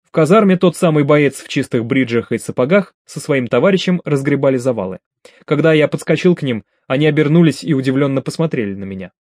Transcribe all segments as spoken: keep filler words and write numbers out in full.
В казарме тот самый боец в чистых бриджах и сапогах со своим товарищем разгребали завалы. Когда я подскочил к ним, они обернулись и удивленно посмотрели на меня.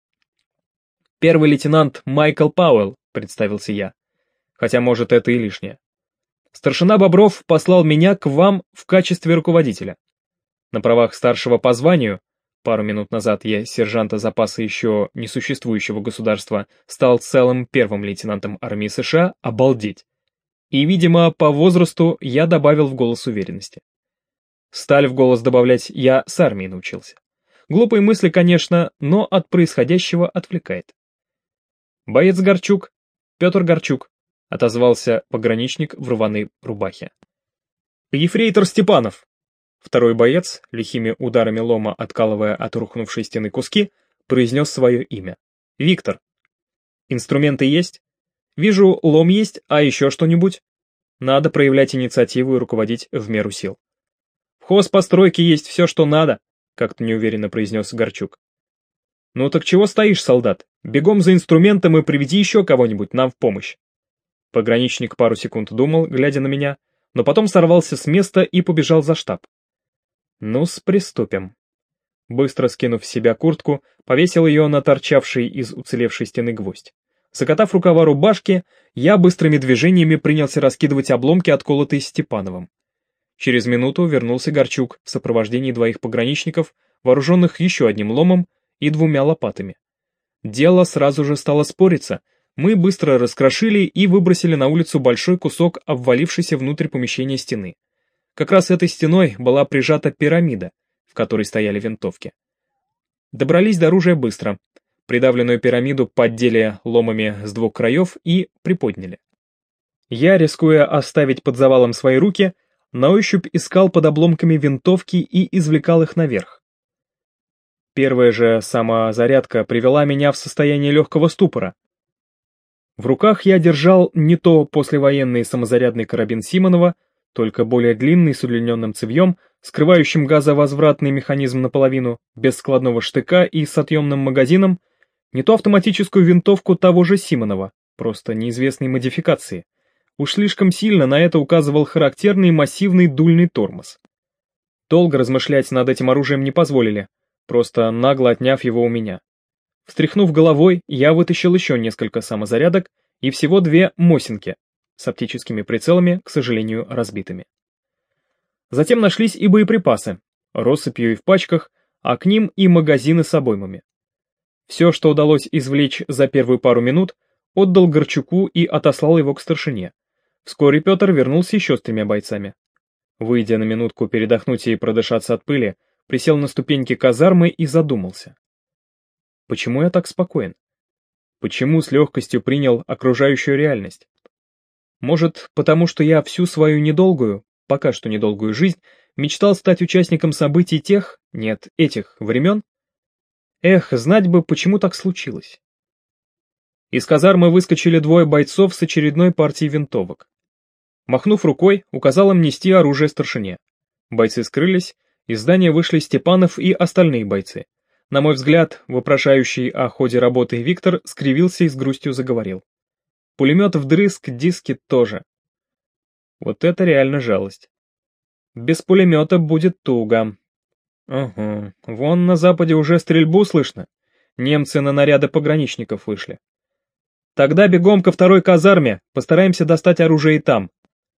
«Первый лейтенант Майкл Пауэлл», — представился я. Хотя, может, это и лишнее. «Старшина Бобров послал меня к вам в качестве руководителя. На правах старшего по званию, пару минут назад я сержанта запаса еще несуществующего государства, стал целым первым лейтенантом армии США, обалдеть. И, видимо, по возрасту я добавил в голос уверенности. Сталь в голос добавлять я с армией научился. Глупые мысли, конечно, но от происходящего отвлекает. «Боец Горчук, Петр Горчук», — отозвался пограничник в рваной рубахе. «Ефрейтор Степанов». Второй боец, лихими ударами лома откалывая от рухнувшей стены куски, произнес свое имя. «Виктор». «Инструменты есть?» «Вижу, лом есть, а еще что-нибудь?» Надо проявлять инициативу и руководить в меру сил. «В хозпостройке есть все, что надо», — как-то неуверенно произнес Горчук. «Ну так чего стоишь, солдат? Бегом за инструментом и приведи еще кого-нибудь нам в помощь». Пограничник пару секунд думал, глядя на меня, но потом сорвался с места и побежал за штаб. «Ну-с, приступим». Быстро скинув с себя куртку, повесил ее на торчавший из уцелевшей стены гвоздь. Закатав рукава рубашки, я быстрыми движениями принялся раскидывать обломки, отколотые Степановым. Через минуту вернулся Горчук в сопровождении двоих пограничников, вооруженных еще одним ломом и двумя лопатами. Дело сразу же стало спориться. Мы быстро раскрошили и выбросили на улицу большой кусок обвалившейся внутрь помещения стены. Как раз этой стеной была прижата пирамида, в которой стояли винтовки. Добрались до оружия быстро. Придавленную пирамиду поддели ломами с двух краев и приподняли. Я, рискуя оставить под завалом свои руки, на ощупь искал под обломками винтовки и извлекал их наверх. Первая же самозарядка привела меня в состояние легкого ступора. В руках я держал не то послевоенный самозарядный карабин Симонова, только более длинный с удлиненным цевьем, скрывающим газовозвратный механизм наполовину, без складного штыка и с отъемным магазином, не то автоматическую винтовку того же Симонова, просто неизвестной модификации. Уж слишком сильно на это указывал характерный массивный дульный тормоз. Долго размышлять над этим оружием не позволили, просто нагло отняв его у меня. Встряхнув головой, я вытащил еще несколько самозарядок и всего две Мосинки с оптическими прицелами, к сожалению, разбитыми. Затем нашлись и боеприпасы, россыпью и в пачках, а к ним и магазины с обоймами. Все, что удалось извлечь за первую пару минут, отдал Горчуку и отослал его к старшине. Вскоре Петр вернулся еще с тремя бойцами. Выйдя на минутку передохнуть и продышаться от пыли, присел на ступеньки казармы и задумался. Почему я так спокоен? Почему с легкостью принял окружающую реальность? Может, потому что я всю свою недолгую, пока что недолгую жизнь, мечтал стать участником событий тех, нет, этих времен? Эх, знать бы, почему так случилось. Из казармы выскочили двое бойцов с очередной партией винтовок. Махнув рукой, указал им нести оружие старшине. Бойцы скрылись, из здания вышли Степанов и остальные бойцы. На мой взгляд, вопрошающий о ходе работы Виктор скривился и с грустью заговорил. Пулемет вдрызг, диски тоже. Вот это реально жалость. Без пулемета будет туго. Ага, вон на западе уже стрельбу слышно. Немцы на наряды пограничников вышли. Тогда бегом ко второй казарме, постараемся достать оружие и там.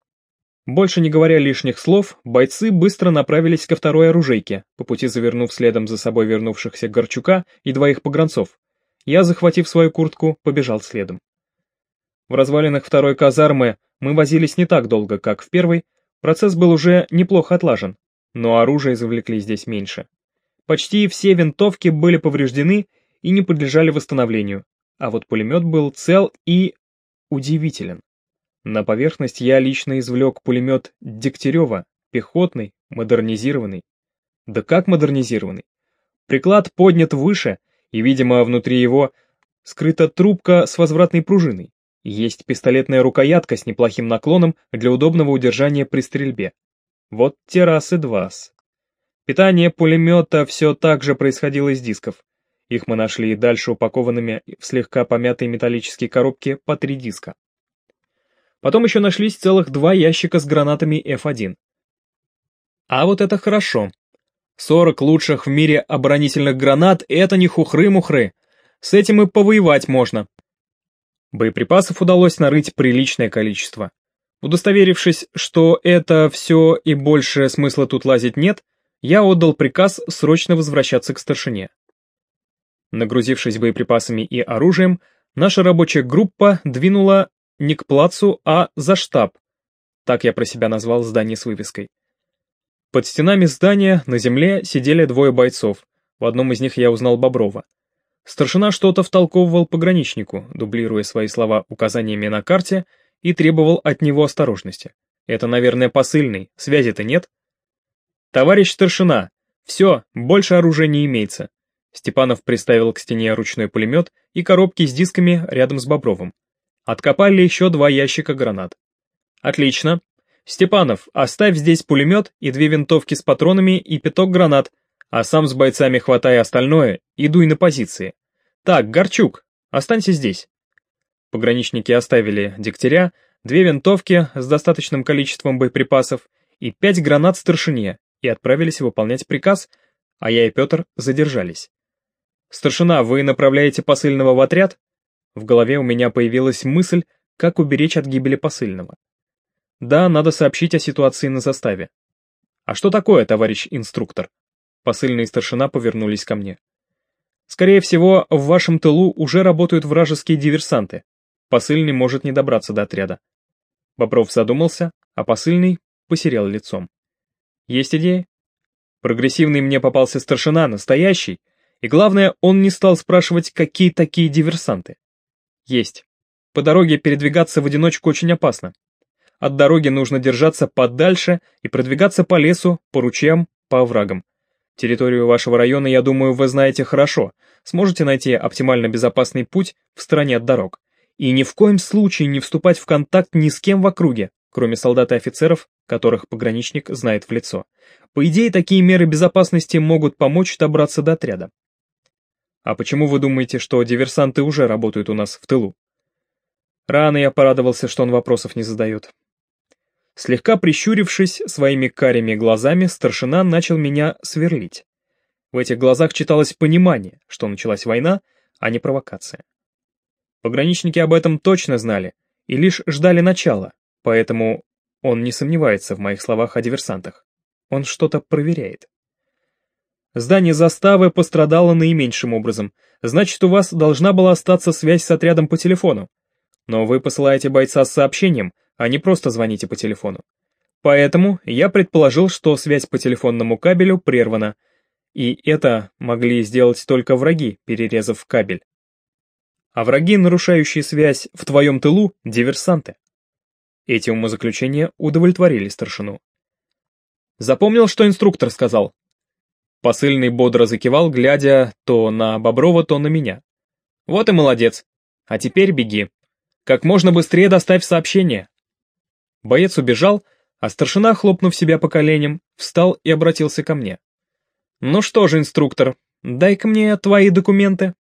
Больше не говоря лишних слов, бойцы быстро направились ко второй оружейке, по пути завернув следом за собой вернувшихся Горчука и двоих погранцов. Я, захватив свою куртку, побежал следом. В развалинах второй казармы мы возились не так долго, как в первой, процесс был уже неплохо отлажен, но оружие извлекли здесь меньше. Почти все винтовки были повреждены и не подлежали восстановлению, а вот пулемет был цел и удивителен. На поверхность я лично извлек пулемет Дегтярева, пехотный, модернизированный. Да как модернизированный? Приклад поднят выше, и, видимо, внутри его скрыта трубка с возвратной пружиной. Есть пистолетная рукоятка с неплохим наклоном для удобного удержания при стрельбе. Вот те раз и двас. Питание пулемета все так же происходило из дисков. Их мы нашли и дальше упакованными в слегка помятые металлические коробки по три диска. Потом еще нашлись целых два ящика с гранатами эф один. А вот это хорошо. сорок лучших в мире оборонительных гранат — это не хухры-мухры. С этим и повоевать можно. Боеприпасов удалось нарыть приличное количество. Удостоверившись, что это все и больше смысла тут лазить нет, я отдал приказ срочно возвращаться к старшине. Нагрузившись боеприпасами и оружием, наша рабочая группа двинула не к плацу, а за штаб. Так я про себя назвал здание с вывеской. Под стенами здания на земле сидели двое бойцов. В одном из них я узнал Боброва. Старшина что-то втолковывал пограничнику, дублируя свои слова указаниями на карте, и требовал от него осторожности. Это, наверное, посыльный, связи-то нет? «Товарищ старшина, все, больше оружия не имеется». Степанов приставил к стене ручной пулемет и коробки с дисками рядом с Бобровым. Откопали еще два ящика гранат. «Отлично. Степанов, оставь здесь пулемет и две винтовки с патронами и пяток гранат, а сам с бойцами хватай остальное и дуй на позиции. Так, Горчук, останься здесь». Пограничники оставили Дегтяря, две винтовки с достаточным количеством боеприпасов и пять гранат старшине и отправились выполнять приказ, а я и Петр задержались. «Старшина, вы направляете посыльного в отряд?» В голове у меня появилась мысль, как уберечь от гибели посыльного. Да, надо сообщить о ситуации на заставе. «А что такое, товарищ инструктор?» Посыльный и старшина повернулись ко мне. «Скорее всего, в вашем тылу уже работают вражеские диверсанты. Посыльный может не добраться до отряда». Бобров задумался, а посыльный посерел лицом. «Есть идеи?» Прогрессивный мне попался старшина, настоящий, и главное, он не стал спрашивать, какие такие диверсанты. Есть. По дороге передвигаться в одиночку очень опасно. От дороги нужно держаться подальше и продвигаться по лесу, по ручьям, по оврагам. Территорию вашего района, я думаю, вы знаете хорошо. Сможете найти оптимально безопасный путь в стороне от дорог. И ни в коем случае не вступать в контакт ни с кем в округе, кроме солдат и офицеров, которых пограничник знает в лицо. По идее, такие меры безопасности могут помочь добраться до отряда. А почему вы думаете, что диверсанты уже работают у нас в тылу? Рано я порадовался, что он вопросов не задает. Слегка прищурившись своими карими глазами, старшина начал меня сверлить. В этих глазах читалось понимание, что началась война, а не провокация. Пограничники об этом точно знали и лишь ждали начала, поэтому он не сомневается в моих словах о диверсантах. Он что-то проверяет. Здание заставы пострадало наименьшим образом, значит, у вас должна была остаться связь с отрядом по телефону. Но вы посылаете бойца с сообщением, а не просто звоните по телефону. Поэтому я предположил, что связь по телефонному кабелю прервана, и это могли сделать только враги, перерезав кабель. А враги, нарушающие связь в твоем тылу, диверсанты. Эти умозаключения удовлетворили старшину. Запомнил, что инструктор сказал? Посыльный бодро закивал, глядя то на Боброва, то на меня. Вот и молодец. А теперь беги. Как можно быстрее доставь сообщение. Боец убежал, а старшина, хлопнув себя по коленям, встал и обратился ко мне. Ну что же, инструктор, дай-ка мне твои документы.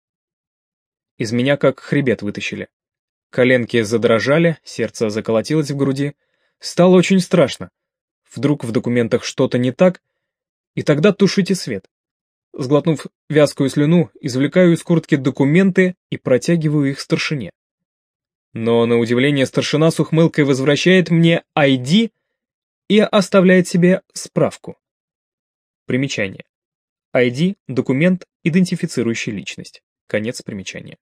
Из меня как хребет вытащили. Коленки задрожали, сердце заколотилось в груди. Стало очень страшно. Вдруг в документах что-то не так, и тогда тушите свет. Сглотнув вязкую слюну, извлекаю из куртки документы и протягиваю их старшине. Но, на удивление, старшина с ухмылкой возвращает мне ай ди и оставляет себе справку. Примечание. ай ди — документ, идентифицирующий личность. Конец примечания.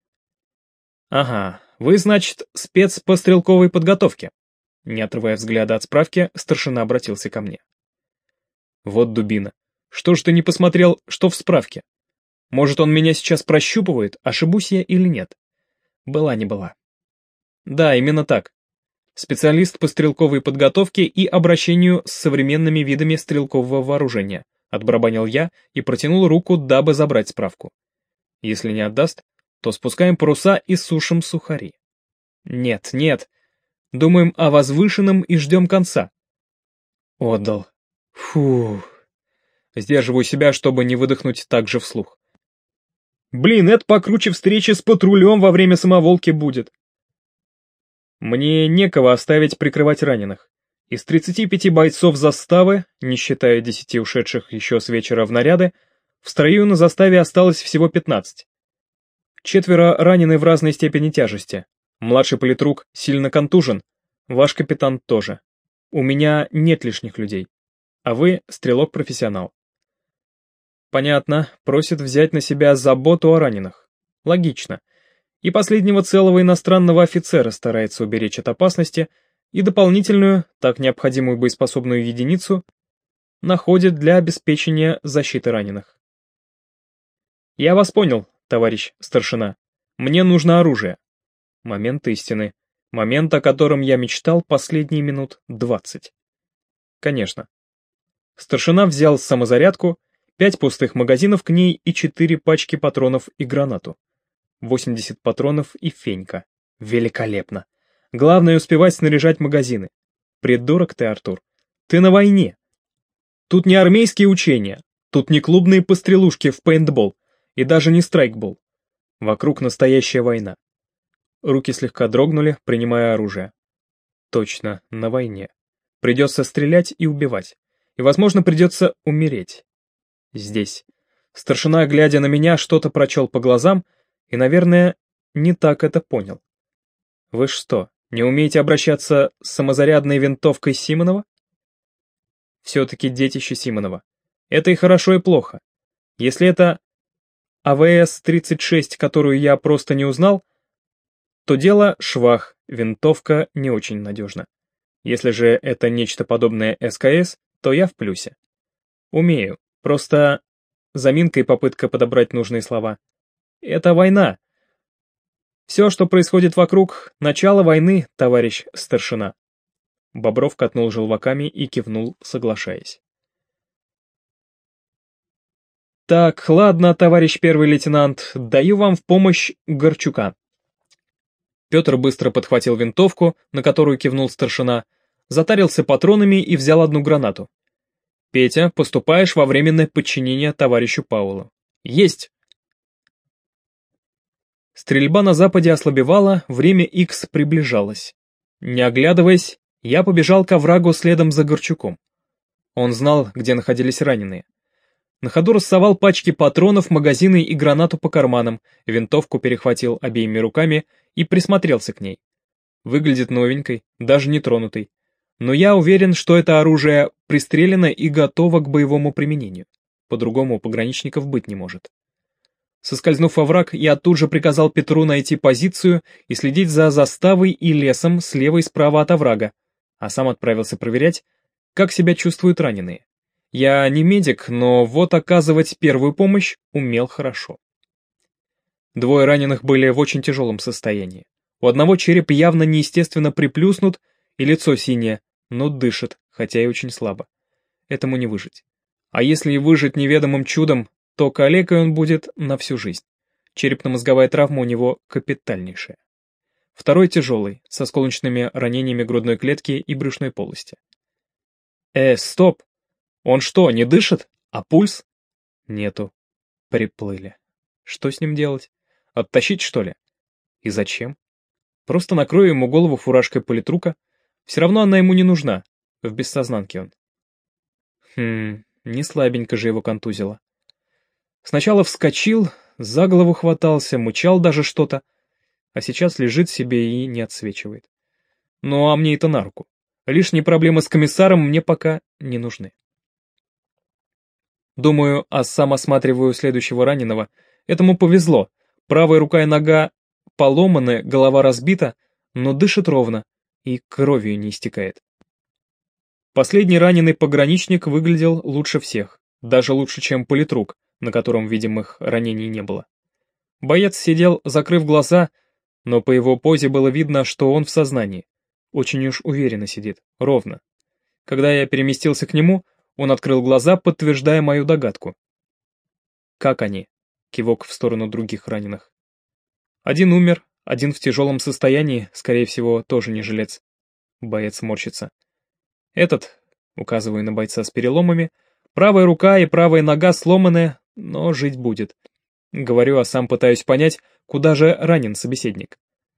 Ага, вы, значит, спец по стрелковой подготовке. Не отрывая взгляда от справки, старшина обратился ко мне. Вот дубина. Что ж ты не посмотрел, что в справке? Может, он меня сейчас прощупывает, ошибусь я или нет? Была не была. Да, именно так. Специалист по стрелковой подготовке и обращению с современными видами стрелкового вооружения. Отбарабанил я и протянул руку, дабы забрать справку. Если не отдаст, то спускаем паруса и сушим сухари. Нет, нет. Думаем о возвышенном и ждем конца. Отдал. Фух. Сдерживаю себя, чтобы не выдохнуть так же вслух. Блин, это покруче встречи с патрулем во время самоволки будет. Мне некого оставить прикрывать раненых. Из тридцати пяти бойцов заставы, не считая десяти ушедших еще с вечера в наряды, в строю на заставе осталось всего пятнадцать. Четверо ранены в разной степени тяжести. Младший политрук сильно контужен, ваш капитан тоже. У меня нет лишних людей, а вы стрелок-профессионал. Понятно, просит взять на себя заботу о раненых. Логично. И последнего целого иностранного офицера старается уберечь от опасности, и дополнительную, так необходимую боеспособную единицу, находит для обеспечения защиты раненых. Я вас понял, товарищ старшина. Мне нужно оружие. Момент истины. Момент, о котором я мечтал последние минут двадцать. Конечно. Старшина взял самозарядку, пять пустых магазинов к ней и четыре пачки патронов и гранату. восемьдесят патронов и фенька. Великолепно. Главное успевать снаряжать магазины. Придурок ты, Артур. Ты на войне. Тут не армейские учения, тут не клубные пострелушки в пейнтбол и даже не страйкбол. Вокруг настоящая война. Руки слегка дрогнули, принимая оружие. Точно, на войне. Придется стрелять и убивать. И, возможно, придется умереть. Здесь. Старшина, глядя на меня, что-то прочел по глазам и, наверное, не так это понял. Вы что, не умеете обращаться с самозарядной винтовкой Симонова? Все-таки детище Симонова. Это и хорошо, и плохо. Если это А В С тридцать шесть, которую я просто не узнал, то дело швах, винтовка не очень надежна. Если же это нечто подобное С К С, то я в плюсе. Умею, просто заминка и попытка подобрать нужные слова. Это война. Все, что происходит вокруг, начало войны, товарищ старшина. Бобров катнул желваками и кивнул, соглашаясь. Так, ладно, товарищ первый лейтенант, даю вам в помощь Горчука. Петр быстро подхватил винтовку, на которую кивнул старшина, затарился патронами и взял одну гранату. Петя, поступаешь во временное подчинение товарищу Паулу. Есть! Стрельба на западе ослабевала, время Икс приближалось. Не оглядываясь, я побежал к оврагу следом за Горчуком. Он знал, где находились раненые. На ходу рассовал пачки патронов, магазины и гранату по карманам, винтовку перехватил обеими руками и присмотрелся к ней. Выглядит новенькой, даже не тронутой. Но я уверен, что это оружие пристрелено и готово к боевому применению. По-другому у пограничников быть не может. Соскользнув во враг, я тут же приказал Петру найти позицию и следить за заставой и лесом слева и справа от оврага, а сам отправился проверять, как себя чувствуют раненые. Я не медик, но вот оказывать первую помощь умел хорошо. Двое раненых были в очень тяжелом состоянии. У одного череп явно неестественно приплюснут, и лицо синее, но дышит, хотя и очень слабо. Этому не выжить. А если и выжить неведомым чудом, то калекой он будет на всю жизнь. Черепно-мозговая травма у него капитальнейшая. Второй тяжелый, со осколочными ранениями грудной клетки и брюшной полости. Э, стоп! Он что, не дышит? А пульс? Нету. Приплыли. Что с ним делать? Оттащить, что ли? И зачем? Просто накрою ему голову фуражкой политрука. Все равно она ему не нужна. В бессознанке он. Хм, не слабенько же его контузило. Сначала вскочил, за голову хватался, мычал даже что-то, а сейчас лежит себе и не отсвечивает. Ну а мне это на руку. Лишние проблемы с комиссаром мне пока не нужны. Думаю, а сам осматриваю следующего раненого. Этому повезло. Правая рука и нога поломаны, голова разбита, но дышит ровно и кровью не истекает. Последний раненый пограничник выглядел лучше всех, даже лучше, чем политрук, на котором видимых ранений не было. Боец сидел, закрыв глаза, но по его позе было видно, что он в сознании. Очень уж уверенно сидит, ровно. Когда я переместился к нему, он открыл глаза, подтверждая мою догадку. «Как они?» — кивок в сторону других раненых. «Один умер, один в тяжелом состоянии, скорее всего, тоже не жилец». Боец морщится. «Этот», — указываю на бойца с переломами, правая рука и правая нога сломаны, но жить будет. Говорю, а сам пытаюсь понять, куда же ранен собеседник.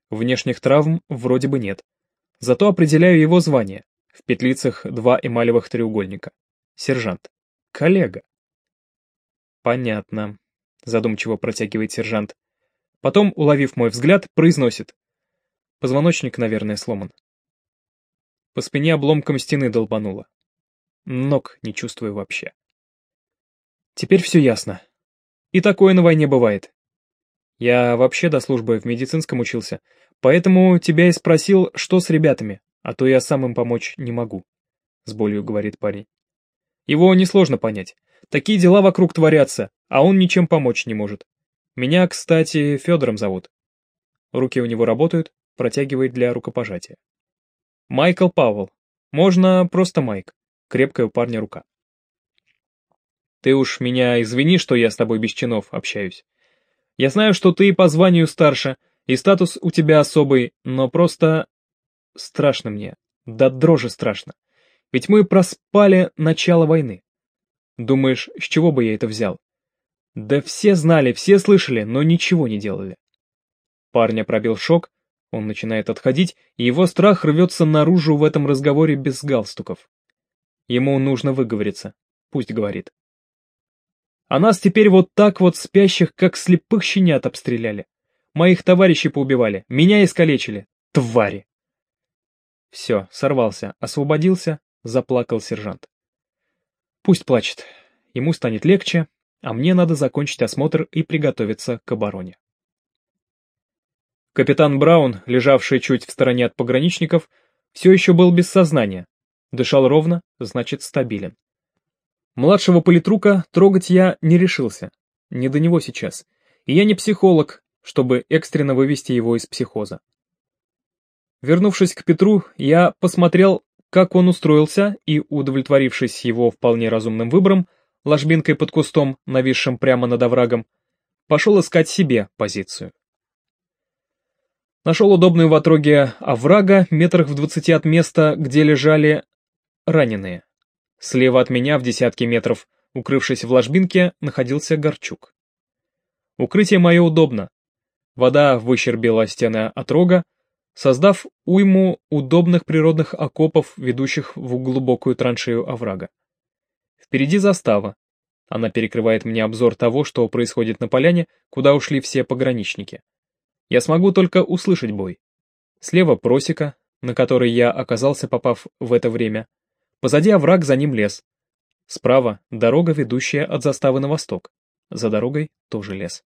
Внешних травм вроде бы нет. Зато определяю его звание. В петлицах два эмалевых треугольника. Сержант. Коллега. Понятно. Задумчиво протягивает сержант. Потом, уловив мой взгляд, произносит. Позвоночник, наверное, сломан. По спине обломком стены долбануло. Ног не чувствую вообще. Теперь все ясно. И такое на войне бывает. Я вообще до службы в медицинском учился, поэтому тебя и спросил, что с ребятами, а то я сам им помочь не могу, — с болью говорит парень. Его несложно понять. Такие дела вокруг творятся, а он ничем помочь не может. Меня, кстати, Федором зовут. Руки у него работают, протягивает для рукопожатия. Майкл Пауэлл. Можно просто Майк. Крепкая у парня рука. Ты уж меня извини, что я с тобой без чинов общаюсь. Я знаю, что ты по званию старше, и статус у тебя особый, но просто... страшно мне. Да дрожи страшно. Ведь мы проспали начало войны. Думаешь, с чего бы я это взял? Да все знали, все слышали, но ничего не делали. Парня пробил шок, он начинает отходить, и его страх рвется наружу в этом разговоре без галстуков. Ему нужно выговориться, пусть говорит. А нас теперь вот так вот спящих, как слепых щенят, обстреляли. Моих товарищей поубивали, меня искалечили. Твари! Все, сорвался, освободился, заплакал сержант. Пусть плачет, ему станет легче, а мне надо закончить осмотр и приготовиться к обороне. Капитан Браун, лежавший чуть в стороне от пограничников, все еще был без сознания. Дышал ровно, значит стабилен. Младшего политрука трогать я не решился, не до него сейчас, и я не психолог, чтобы экстренно вывести его из психоза. Вернувшись к Петру, я посмотрел, как он устроился, и, удовлетворившись его вполне разумным выбором, ложбинкой под кустом, нависшим прямо над оврагом, пошел искать себе позицию. Нашел удобную в отроге оврага, метрах в двадцати от места, где лежали раненые. Слева от меня, в десятке метров, укрывшись в ложбинке, находился Горчук. Укрытие мое удобно. Вода выщербила стены отрога, создав уйму удобных природных окопов, ведущих в глубокую траншею оврага. Впереди застава. Она перекрывает мне обзор того, что происходит на поляне, куда ушли все пограничники. Я смогу только услышать бой. Слева просека, на которой я оказался, попав в это время. Позади овраг, за ним лес. Справа дорога, ведущая от заставы на восток. За дорогой тоже лес.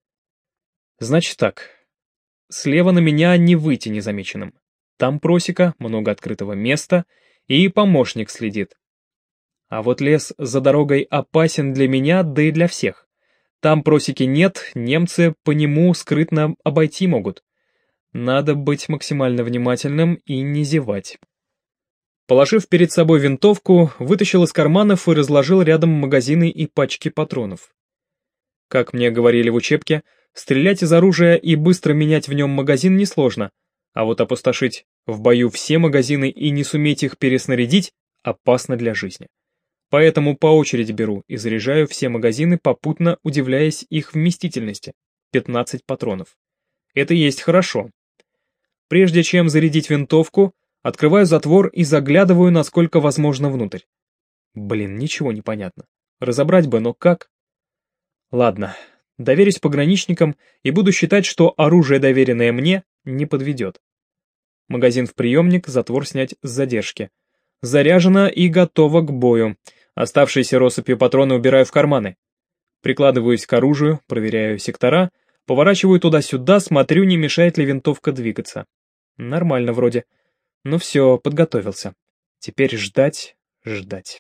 Значит так. Слева на меня не выйти незамеченным. Там просека, много открытого места, и помощник следит. А вот лес за дорогой опасен для меня, да и для всех. Там просеки нет, немцы по нему скрытно обойти могут. Надо быть максимально внимательным и не зевать. Положив перед собой винтовку, вытащил из карманов и разложил рядом магазины и пачки патронов. Как мне говорили в учебке, стрелять из оружия и быстро менять в нем магазин несложно, а вот опустошить в бою все магазины и не суметь их переснарядить опасно для жизни. Поэтому по очереди беру и заряжаю все магазины, попутно удивляясь их вместительности — пятнадцать патронов. Это есть хорошо. Прежде чем зарядить винтовку, открываю затвор и заглядываю, насколько возможно, внутрь. Блин, ничего не понятно. Разобрать бы, но как? Ладно, доверюсь пограничникам и буду считать, что оружие, доверенное мне, не подведет. Магазин в приемник, затвор снять с задержки. Заряжено и готово к бою. Оставшиеся россыпью патроны убираю в карманы. Прикладываюсь к оружию, проверяю сектора, поворачиваю туда-сюда, смотрю, не мешает ли винтовка двигаться. Нормально вроде. Ну все, подготовился. Теперь ждать, ждать.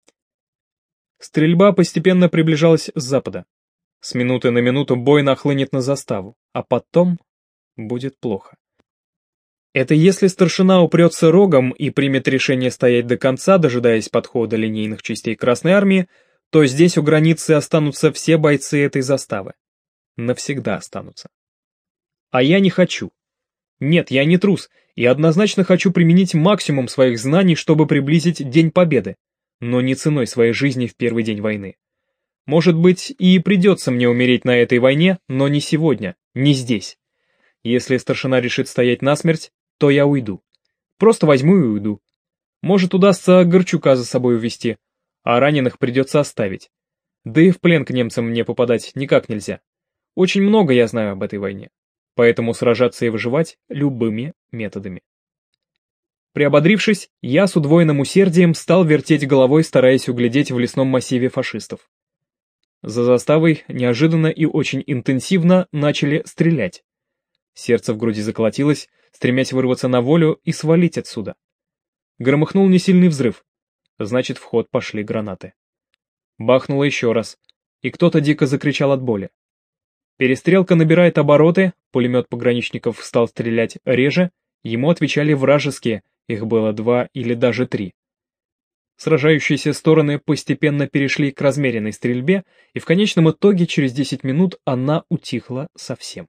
Стрельба постепенно приближалась с запада. С минуты на минуту бой нахлынет на заставу, а потом будет плохо. Это если старшина упрется рогом и примет решение стоять до конца, дожидаясь подхода линейных частей Красной Армии, то здесь у границы останутся все бойцы этой заставы. Навсегда останутся. А я не хочу. Нет, я не трус, и однозначно хочу применить максимум своих знаний, чтобы приблизить День Победы, но не ценой своей жизни в первый день войны. Может быть, и придется мне умереть на этой войне, но не сегодня, не здесь. Если старшина решит стоять насмерть, то я уйду. Просто возьму и уйду. Может, удастся Горчука за собой увести, а раненых придется оставить. Да и в плен к немцам мне попадать никак нельзя. Очень много я знаю об этой войне, поэтому сражаться и выживать любыми методами. Приободрившись, я с удвоенным усердием стал вертеть головой, стараясь углядеть в лесном массиве фашистов. За заставой неожиданно и очень интенсивно начали стрелять. Сердце в груди заколотилось, стремясь вырваться на волю и свалить отсюда. Громыхнул несильный взрыв, значит, в ход пошли гранаты. Бахнуло еще раз, и кто-то дико закричал от боли. Перестрелка набирает обороты, пулемет пограничников стал стрелять реже, ему отвечали вражеские, их было два или даже три. Сражающиеся стороны постепенно перешли к размеренной стрельбе, и в конечном итоге через десять минут она утихла совсем.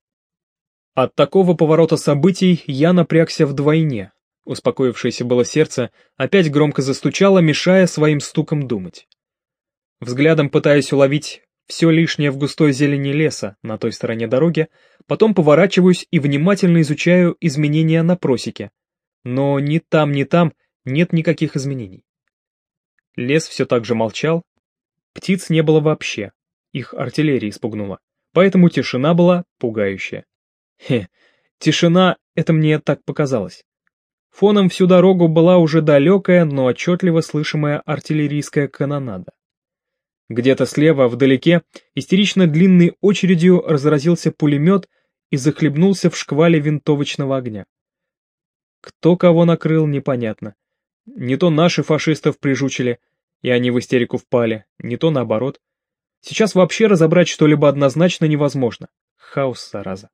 От такого поворота событий я напрягся вдвойне. Успокоившееся было сердце опять громко застучало, мешая своим стуком думать. Взглядом пытаюсь уловить все лишнее в густой зелени леса на той стороне дороги, потом поворачиваюсь и внимательно изучаю изменения на просеке. Но ни там, ни там нет никаких изменений. Лес все так же молчал, птиц не было вообще, их артиллерия испугнула, поэтому тишина была пугающая. Хе, тишина, это мне так показалось. Фоном всю дорогу была уже далекая, но отчетливо слышимая артиллерийская канонада. Где-то слева, вдалеке, истерично длинной очередью разразился пулемет и захлебнулся в шквале винтовочного огня. Кто кого накрыл, непонятно. Не то наши фашистов прижучили, и они в истерику впали, не то наоборот. Сейчас вообще разобрать что-либо однозначно невозможно. Хаос, зараза.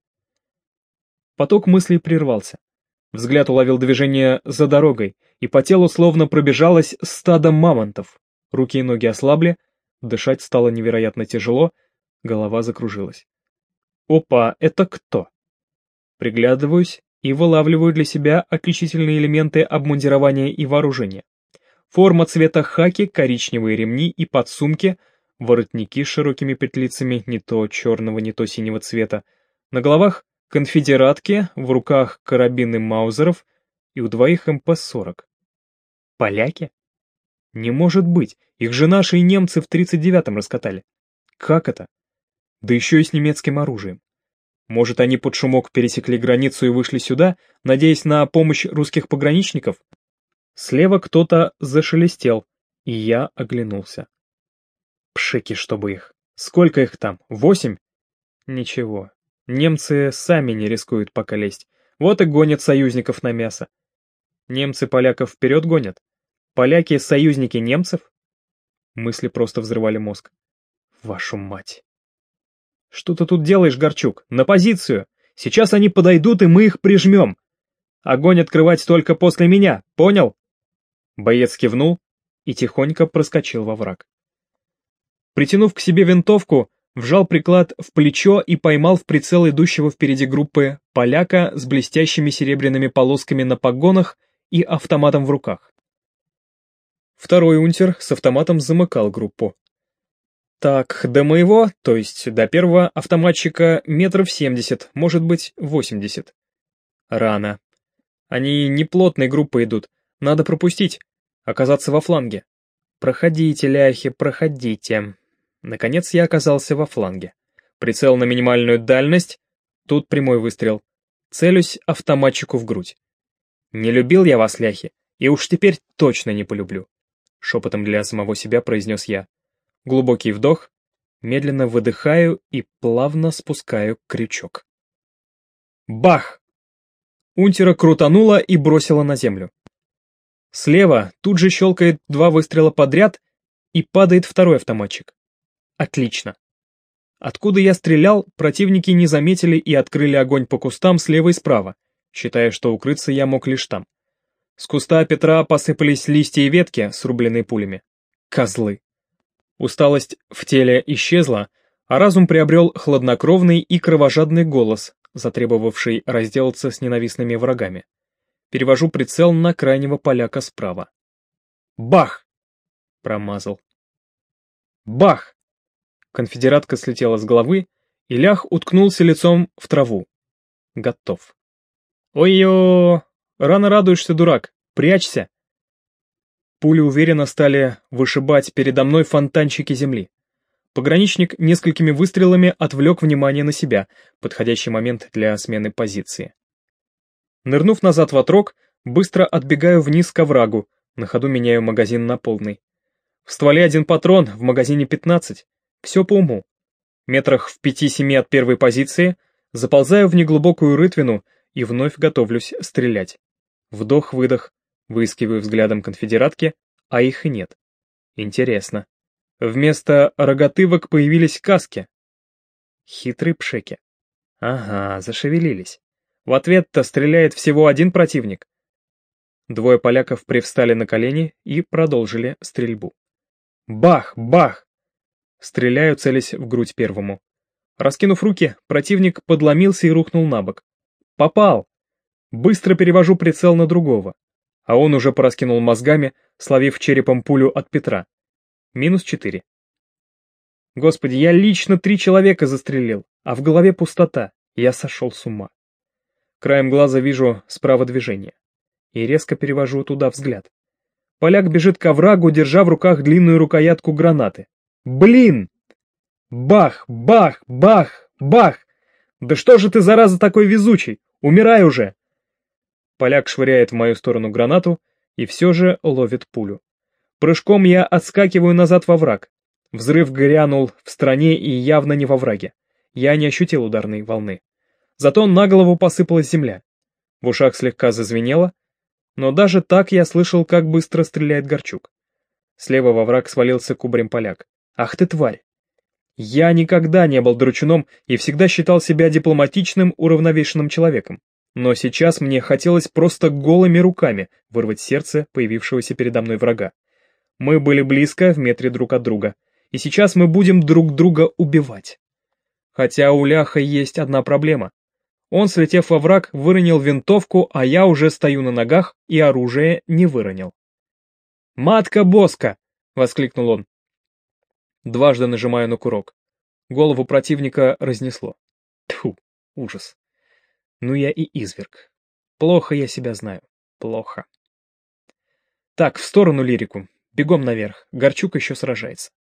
Поток мыслей прервался. Взгляд уловил движение за дорогой, и по телу словно пробежалось стадо мамонтов. Руки и ноги ослабли, дышать стало невероятно тяжело, голова закружилась. Опа, это кто? Приглядываюсь и вылавливаю для себя отличительные элементы обмундирования и вооружения. Форма цвета хаки, коричневые ремни и подсумки, воротники с широкими петлицами не то черного, не то синего цвета, на головах конфедератки, в руках карабины маузеров и у двоих эм пэ сорок. Поляки? Не может быть, их же наши и немцы в тридцать девятом раскатали. Как это? Да еще и с немецким оружием. Может, они под шумок пересекли границу и вышли сюда, надеясь на помощь русских пограничников? Слева кто-то зашелестел, и я оглянулся. Пшики, чтобы их. Сколько их там? Восемь? Ничего. Немцы сами не рискуют пока лезть. Вот и гонят союзников на мясо. Немцы поляков вперед гонят? Поляки — союзники немцев? Мысли просто взрывали мозг. Вашу мать. Что ты тут делаешь, Горчук? На позицию! Сейчас они подойдут, и мы их прижмем. Огонь открывать только после меня, понял? Боец кивнул и тихонько проскочил во враг. Притянув к себе винтовку, вжал приклад в плечо и поймал в прицел идущего впереди группы поляка с блестящими серебряными полосками на погонах и автоматом в руках. Второй унтер с автоматом замыкал группу. Так, до моего, то есть до первого автоматчика метров семьдесят, может быть, восемьдесят. Рано. Они не плотной группой идут, надо пропустить, оказаться во фланге. Проходите, ляхи, проходите. Наконец я оказался во фланге. Прицел на минимальную дальность, тут прямой выстрел. Целюсь автоматчику в грудь. Не любил я вас, ляхи, и уж теперь точно не полюблю. Шепотом для самого себя произнес я. Глубокий вдох, медленно выдыхаю и плавно спускаю крючок. Бах! Унтера крутануло и бросило на землю. Слева тут же щелкает два выстрела подряд и падает второй автоматчик. Отлично. Откуда я стрелял, противники не заметили и открыли огонь по кустам слева и справа, считая, что укрыться я мог лишь там. С куста Петра посыпались листья и ветки, срубленные пулями. Козлы. Усталость в теле исчезла, а разум приобрел хладнокровный и кровожадный голос, затребовавший разделаться с ненавистными врагами. Перевожу прицел на крайнего поляка справа. Бах! Промазал. Бах! Конфедератка слетела с головы, и лях уткнулся лицом в траву. Готов. Ой-ё! Рано радуешься, дурак! Прячься! Пули уверенно стали вышибать передо мной фонтанчики земли. Пограничник несколькими выстрелами отвлек внимание на себя, подходящий момент для смены позиции. Нырнув назад в отрог, быстро отбегаю вниз к оврагу, на ходу меняю магазин на полный. В стволе один патрон, в магазине пятнадцать. Все по уму. Метрах в пяти-семи от первой позиции заползаю в неглубокую рытвину и вновь готовлюсь стрелять. Вдох-выдох, выискиваю взглядом конфедератки, а их и нет. Интересно. Вместо рогатывок появились каски. Хитрые пшеки. Ага, зашевелились. В ответ-то стреляет всего один противник. Двое поляков привстали на колени и продолжили стрельбу. Бах! Бах! Стреляю, целясь в грудь первому. Раскинув руки, противник подломился и рухнул на бок. Попал! Быстро перевожу прицел на другого. А он уже пораскинул мозгами, словив черепом пулю от Петра. Минус четыре. Господи, я лично три человека застрелил, а в голове пустота. Я сошел с ума. Краем глаза вижу справа движение. И резко перевожу туда взгляд. Поляк бежит к оврагу, держа в руках длинную рукоятку гранаты. Блин! Бах, бах, бах, бах! Да что же ты, зараза, такой везучий? Умирай уже! Поляк швыряет в мою сторону гранату и все же ловит пулю. Прыжком я отскакиваю назад во враг. Взрыв грянул в стороне и явно не во враге. Я не ощутил ударной волны. Зато на голову посыпалась земля. В ушах слегка зазвенело, но даже так я слышал, как быстро стреляет Горчук. Слева во враг свалился кубарем поляк. Ах ты тварь! Я никогда не был дручуном и всегда считал себя дипломатичным, уравновешенным человеком. Но сейчас мне хотелось просто голыми руками вырвать сердце появившегося передо мной врага. Мы были близко, в метре друг от друга, и сейчас мы будем друг друга убивать. Хотя у Ляха есть одна проблема. Он, слетев во враг, выронил винтовку, а я уже стою на ногах и оружие не выронил. «Матка Боска!» — воскликнул он. Дважды нажимаю на курок. Голову противника разнесло. Тьфу, ужас. Ну я и изверг. Плохо я себя знаю. Плохо. Так, в сторону лирику. Бегом наверх. Горчук еще сражается.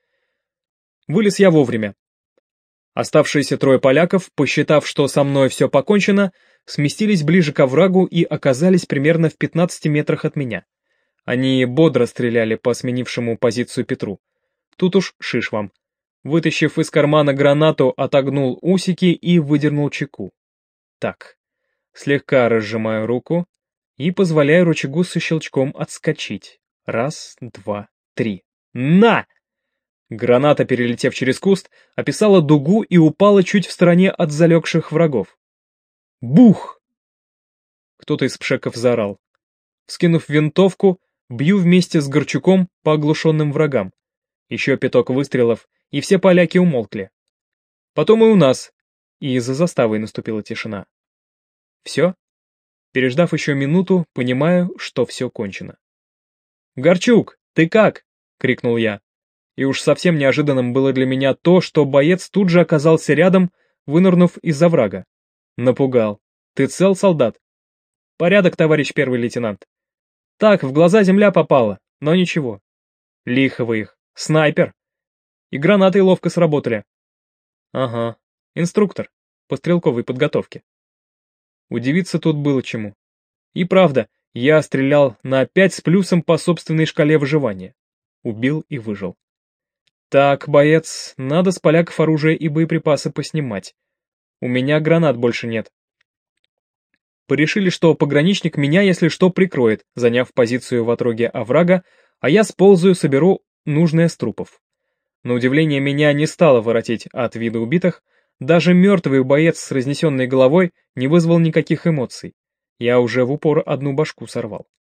Вылез я вовремя. Оставшиеся трое поляков, посчитав, что со мной все покончено, сместились ближе к оврагу и оказались примерно в пятнадцати метрах от меня. Они бодро стреляли по сменившему позицию Петру. Тут уж шиш вам. Вытащив из кармана гранату, отогнул усики и выдернул чеку. Так, слегка разжимаю руку и позволяю рычагу со щелчком отскочить. Раз, два, три. На! Граната, перелетев через куст, описала дугу и упала чуть в стороне от залегших врагов. Бух! Кто-то из пшеков заорал. Вскинув винтовку, бью вместе с Горчуком по оглушенным врагам. Еще пяток выстрелов, и все поляки умолкли. Потом и у нас, и за заставой наступила тишина. Все? Переждав еще минуту, понимаю, что все кончено. «Горчук, ты как?» — крикнул я. И уж совсем неожиданным было для меня то, что боец тут же оказался рядом, вынырнув из-за врага. Напугал. «Ты цел, солдат?» «Порядок, товарищ первый лейтенант». «Так, в глаза земля попала, но ничего». «Лихо вы их. Снайпер. И гранаты ловко сработали». «Ага. Инструктор. По стрелковой подготовке». Удивиться тут было чему. И правда, я стрелял на пять с плюсом по собственной шкале выживания. Убил и выжил. Так, боец, надо с поляков оружие и боеприпасы поснимать. У меня гранат больше нет. Порешили, что пограничник меня, если что, прикроет, заняв позицию в отроге оврага, а я сползаю, соберу нужное с трупов. На удивление, меня не стало воротить от вида убитых, даже мертвый боец с разнесенной головой не вызвал никаких эмоций. Я уже в упор одну башку сорвал.